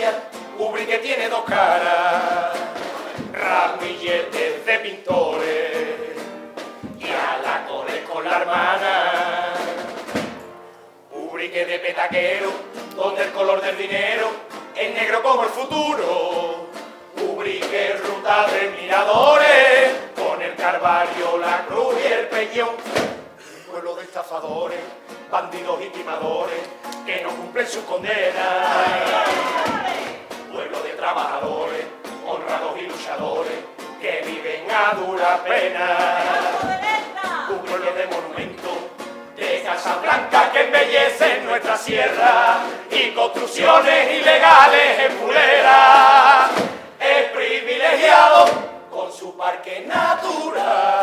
justicia, Ubrique tiene dos caras, ramilletes de pintores y alacones con la hermana. Ubrique de petaquero, donde el color del dinero es negro como el futuro. Ubrique ruta de miradores, con el Calvario, la Cruz y el Peñón. Un pueblo de estafadores, bandidos y timadores que no cumplen su condena. Pueblo de trabajadores, honrados y luchadores que viven a dura pena. Un pueblo de monumentos, de casas blancas que embellecen nuestra sierra y construcciones ilegales en Fulera. Es privilegiado con su parque natural.